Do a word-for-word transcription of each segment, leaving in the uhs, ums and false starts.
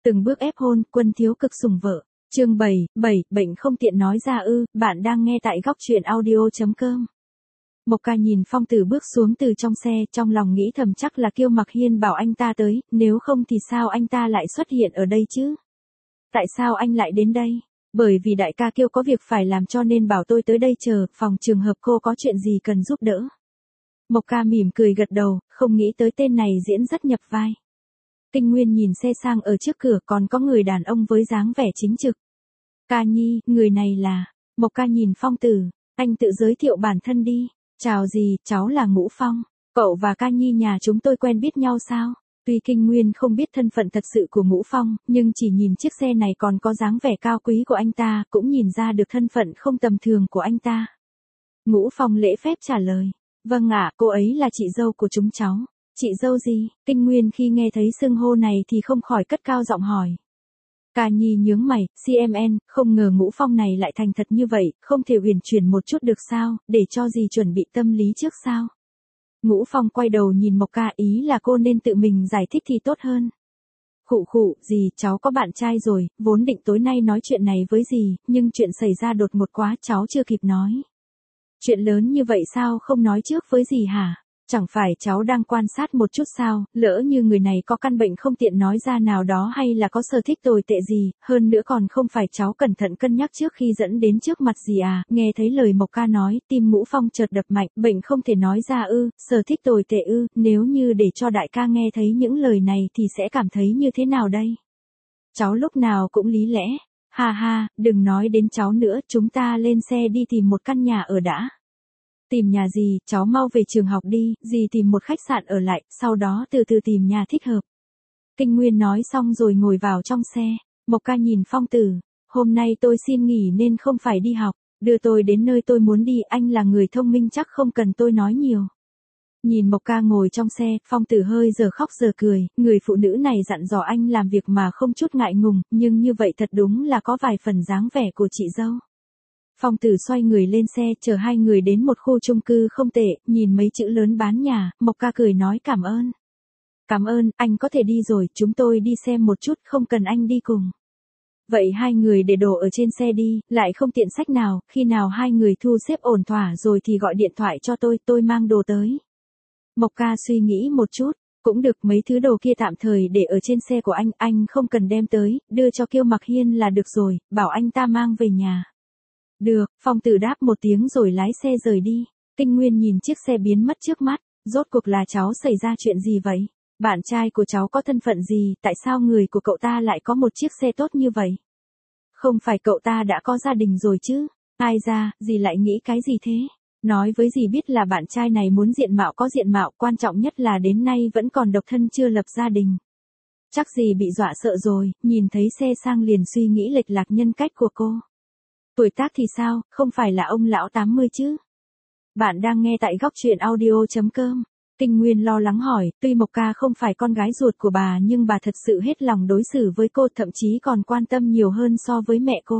Từng bước ép hôn, Quân thiếu cực sủng vợ. Chương bảy, bảy, bệnh không tiện nói ra ư, bạn đang nghe tại góc truyện audio.com. Mộc Ca nhìn Phong Tử bước xuống từ trong xe, trong lòng nghĩ thầm chắc là Kiêu Mặc Hiên bảo anh ta tới, nếu không thì sao anh ta lại xuất hiện ở đây chứ? Tại sao anh lại đến đây? Bởi vì đại ca Kiêu có việc phải làm cho nên bảo tôi tới đây chờ, phòng trường hợp cô có chuyện gì cần giúp đỡ. Mộc Ca mỉm cười gật đầu, không nghĩ tới tên này diễn rất nhập vai. Kinh Nguyên nhìn xe sang ở trước cửa, còn có người đàn ông với dáng vẻ chính trực. Ca Nhi, người này là... Mộc Ca nhìn Phong Tử, anh tự giới thiệu bản thân đi. Chào gì, cháu là Ngũ Phong. Cậu và Ca Nhi nhà chúng tôi quen biết nhau sao? Tuy Kinh Nguyên không biết thân phận thật sự của Ngũ Phong, nhưng chỉ nhìn chiếc xe này còn có dáng vẻ cao quý của anh ta, cũng nhìn ra được thân phận không tầm thường của anh ta. Ngũ Phong lễ phép trả lời. Vâng ạ, cô ấy là chị dâu của chúng cháu. Chị dâu gì? Kinh Nguyên khi nghe thấy xưng hô này thì không khỏi cất cao giọng hỏi. Ca Nhi nhướng mày, xê em en, không ngờ Ngũ Phong này lại thành thật như vậy, không thể huyền chuyển một chút được sao, để cho gì chuẩn bị tâm lý trước sao? Ngũ Phong quay đầu nhìn Mộc Ca, ý là cô nên tự mình giải thích thì tốt hơn. Khụ khụ, dì, cháu có bạn trai rồi, vốn định tối nay nói chuyện này với dì, nhưng chuyện xảy ra đột ngột quá cháu chưa kịp nói. Chuyện lớn như vậy sao không nói trước với dì hả? Chẳng phải cháu đang quan sát một chút sao, lỡ như người này có căn bệnh không tiện nói ra nào đó hay là có sở thích tồi tệ gì, hơn nữa còn không phải cháu cẩn thận cân nhắc trước khi dẫn đến trước mặt gì à, nghe thấy lời Mộc Ca nói, tim Ngũ Phong chợt đập mạnh, bệnh không thể nói ra ư, sở thích tồi tệ ư, nếu như để cho đại ca nghe thấy những lời này thì sẽ cảm thấy như thế nào đây? Cháu lúc nào cũng lý lẽ, ha ha, đừng nói đến cháu nữa, chúng ta lên xe đi tìm một căn nhà ở đã. Tìm nhà gì, cháu mau về trường học đi, dì tìm một khách sạn ở lại, sau đó từ từ tìm nhà thích hợp. Kinh Nguyên nói xong rồi ngồi vào trong xe. Mộc Ca nhìn Phong Tử, hôm nay tôi xin nghỉ nên không phải đi học, đưa tôi đến nơi tôi muốn đi, anh là người thông minh chắc không cần tôi nói nhiều. Nhìn Mộc Ca ngồi trong xe, Phong Tử hơi giờ khóc giờ cười, người phụ nữ này dặn dò anh làm việc mà không chút ngại ngùng, nhưng như vậy thật đúng là có vài phần dáng vẻ của chị dâu. Phong Tử xoay người lên xe, chở hai người đến một khu chung cư không tệ, nhìn mấy chữ lớn bán nhà, Mộc Ca cười nói cảm ơn. Cảm ơn, anh có thể đi rồi, chúng tôi đi xem một chút, không cần anh đi cùng. Vậy hai người để đồ ở trên xe đi, lại không tiện xách nào, khi nào hai người thu xếp ổn thỏa rồi thì gọi điện thoại cho tôi, tôi mang đồ tới. Mộc Ca suy nghĩ một chút, cũng được, mấy thứ đồ kia tạm thời để ở trên xe của anh, anh không cần đem tới, đưa cho Kiêu Mặc Hiên là được rồi, bảo anh ta mang về nhà. Được, Phong Tử đáp một tiếng rồi lái xe rời đi. Kinh Nguyên nhìn chiếc xe biến mất trước mắt, rốt cuộc là cháu xảy ra chuyện gì vậy? Bạn trai của cháu có thân phận gì, tại sao người của cậu ta lại có một chiếc xe tốt như vậy? Không phải cậu ta đã có gia đình rồi chứ? Ai ra, dì lại nghĩ cái gì thế? Nói với dì biết là bạn trai này muốn diện mạo có diện mạo, quan trọng nhất là đến nay vẫn còn độc thân chưa lập gia đình. Chắc dì bị dọa sợ rồi, nhìn thấy xe sang liền suy nghĩ lệch lạc nhân cách của cô. Tuổi tác thì sao, không phải là ông lão tám mươi chứ? Bạn đang nghe tại góc truyện audio.com. Kinh Nguyên lo lắng hỏi, tuy Mộc Ca không phải con gái ruột của bà nhưng bà thật sự hết lòng đối xử với cô, thậm chí còn quan tâm nhiều hơn so với mẹ cô.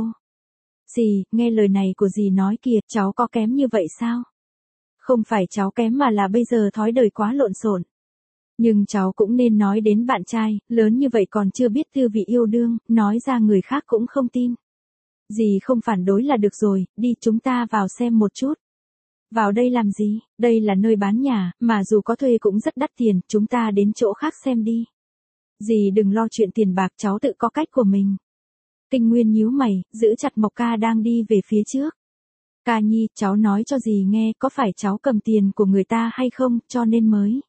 Dì, nghe lời này của dì nói kìa, cháu có kém như vậy sao? Không phải cháu kém mà là bây giờ thói đời quá lộn xộn. Nhưng cháu cũng nên nói đến bạn trai, lớn như vậy còn chưa biết tư vị yêu đương, nói ra người khác cũng không tin. Dì không phản đối là được rồi, đi chúng ta vào xem một chút. Vào đây làm gì, đây là nơi bán nhà, mà dù có thuê cũng rất đắt tiền, chúng ta đến chỗ khác xem đi. Dì đừng lo chuyện tiền bạc, cháu tự có cách của mình. Kinh Nguyên nhíu mày, giữ chặt Mộc Ca đang đi về phía trước. Ca Nhi, cháu nói cho dì nghe, có phải cháu cầm tiền của người ta hay không, cho nên mới.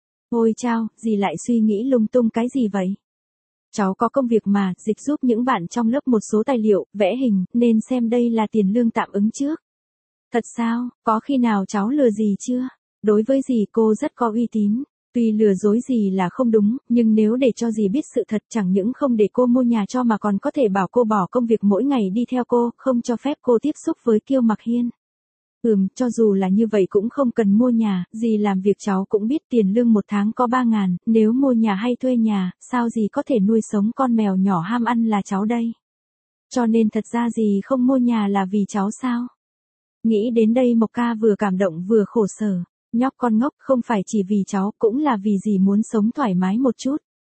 Ôi chao, dì lại suy nghĩ lung tung cái gì vậy? Cháu có công việc mà, dịch giúp những bạn trong lớp một số tài liệu, vẽ hình, nên xem đây là tiền lương tạm ứng trước. Thật sao, có khi nào cháu lừa dì chưa? Đối với dì cô rất có uy tín. Tuy lừa dối dì là không đúng, nhưng nếu để cho dì biết sự thật chẳng những không để cô mua nhà cho mà còn có thể bảo cô bỏ công việc mỗi ngày đi theo cô, không cho phép cô tiếp xúc với Kiêu Mặc Hiên. Ừm, cho dù là như vậy cũng không cần mua nhà, dì làm việc cháu cũng biết tiền lương một tháng có ba ngàn, nếu mua nhà hay thuê nhà, sao dì có thể nuôi sống con mèo nhỏ ham ăn là cháu đây. Cho nên thật ra dì không mua nhà là vì cháu sao? Nghĩ đến đây Mộc Ca vừa cảm động vừa khổ sở. Nhóc con ngốc, không phải chỉ vì cháu, cũng là vì dì muốn sống thoải mái một chút.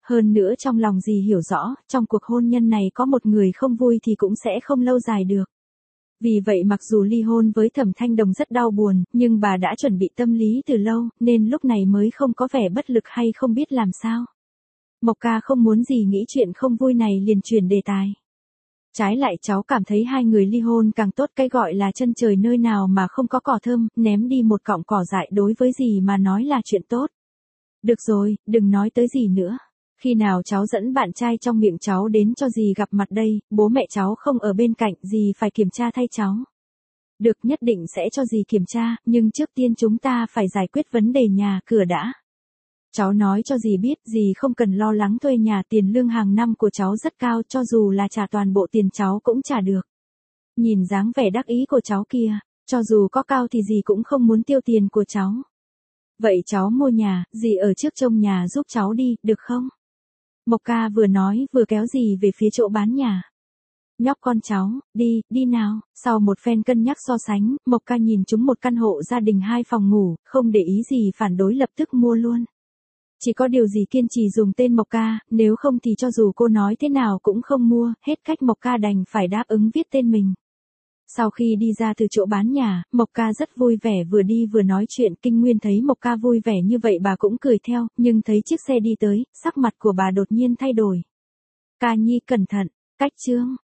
Hơn nữa trong lòng dì hiểu rõ, trong cuộc hôn nhân này có một người không vui thì cũng sẽ không lâu dài được. Vì vậy mặc dù ly hôn với Thẩm Thanh Đồng rất đau buồn, nhưng bà đã chuẩn bị tâm lý từ lâu, nên lúc này mới không có vẻ bất lực hay không biết làm sao. Mộc Ca không muốn gì nghĩ chuyện không vui này liền chuyển đề tài. Trái lại cháu cảm thấy hai người ly hôn càng tốt, cái gọi là chân trời nơi nào mà không có cỏ thơm, ném đi một cọng cỏ dại đối với dì mà nói là chuyện tốt. Được rồi, đừng nói tới gì nữa. Khi nào cháu dẫn bạn trai trong miệng cháu đến cho dì gặp mặt đây, bố mẹ cháu không ở bên cạnh, dì phải kiểm tra thay cháu. Được, nhất định sẽ cho dì kiểm tra, nhưng trước tiên chúng ta phải giải quyết vấn đề nhà cửa đã. Cháu nói cho dì biết, dì không cần lo lắng thuê nhà, tiền lương hàng năm của cháu rất cao, cho dù là trả toàn bộ tiền cháu cũng trả được. Nhìn dáng vẻ đắc ý của cháu kia, cho dù có cao thì dì cũng không muốn tiêu tiền của cháu. Vậy cháu mua nhà, dì ở trước trông nhà giúp cháu đi, được không? Mộc Ca vừa nói vừa kéo dì về phía chỗ bán nhà. Nhóc con cháu, đi, đi nào. Sau một phen cân nhắc so sánh, Mộc Ca nhìn chúng một căn hộ gia đình hai phòng ngủ, không để ý gì phản đối lập tức mua luôn. Chỉ có điều gì kiên trì dùng tên Mộc Ca, nếu không thì cho dù cô nói thế nào cũng không mua, hết cách Mộc Ca đành phải đáp ứng viết tên mình. Sau khi đi ra từ chỗ bán nhà, Mộc Ca rất vui vẻ, vừa đi vừa nói chuyện. Kinh Nguyên thấy Mộc Ca vui vẻ như vậy bà cũng cười theo, nhưng thấy chiếc xe đi tới, sắc mặt của bà đột nhiên thay đổi. Ca Nhi cẩn thận, cách chương.